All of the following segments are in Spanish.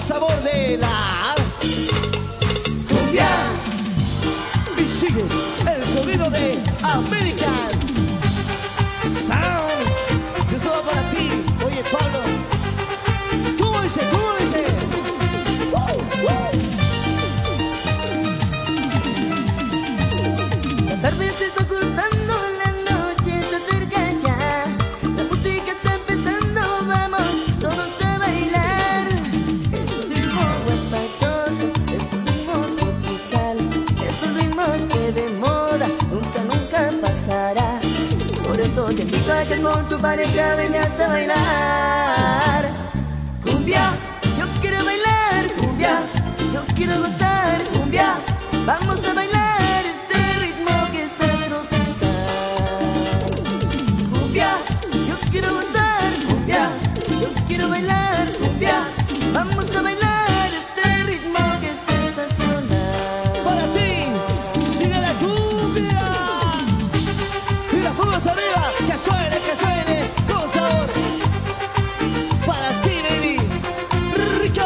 sabor de la cumbia. Y sigue el sonido de American Sound. Eso va para ti. Oye, Pablo, ¿cómo dice? ¿Cómo dice? La tarde se está ocultando, la noche se acerca ya. La música está empezando, vamos todos a bailar. Es un ritmo guapachoso, es un ritmo tropical, es un ritmo que de moda nunca pasará. Por eso te invito a que con tu pareja vengas a bailar. Cumbia, yo quiero bailar, cumbia, yo quiero gozar, cumbia, vamos a bailar. Quiero gozar, cumbia, yo quiero bailar, cumbia, vamos a bailar este ritmo que es sensacional. Para ti, sigue la cumbia. Y las palmas arriba, que suene con sabor. Para ti, baby, rico.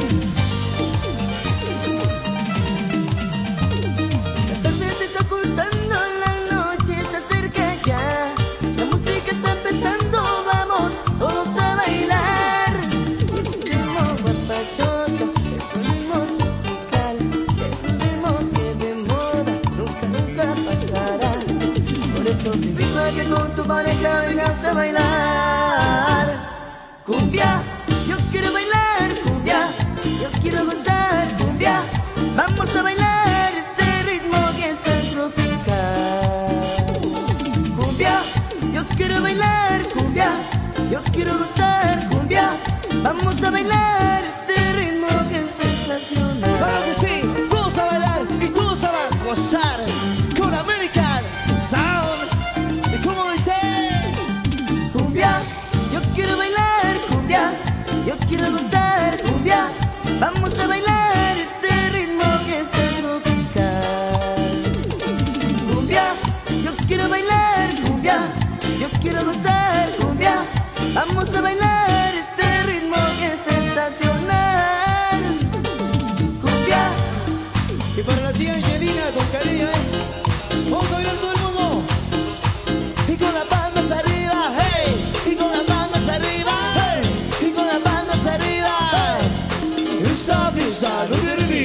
La tarde se está ocultando, la noche se acerca ya. La música está empezando, todos a bailar. Es un ritmo guapachoso, es un ritmo tropical, es un ritmo que de moda nunca pasará. Por eso te invito a que con tu pareja vengas a bailar. Cumbia, yo quiero bailar, cumbia, yo quiero gozar, cumbia, vamos a bailar este ritmo que es tan tropical. Cumbia, yo quiero bailar, cumbia, yo quiero gozar, cumbia, vamos a bailar este ritmo que es sensacional. Claro que sí, todos a bailar y todos a gozar con American Sound. ¿Y cómo dice? Cumbia, yo quiero bailar, cumbia, yo quiero gozar, cumbia, vamos a bailar este ritmo que es tan tropical. Cumbia, yo quiero bailar, cumbia, yo quiero gozar, cumbia, vamos a bailar este ritmo que es sensacional. Cumbia. Y para la tía Angelina con cariño, vamos a bailar todo el mundo. Y con las palmas arriba, hey. Y con las palmas arriba, hey. Y con las palmas arriba, hey. Esa salud.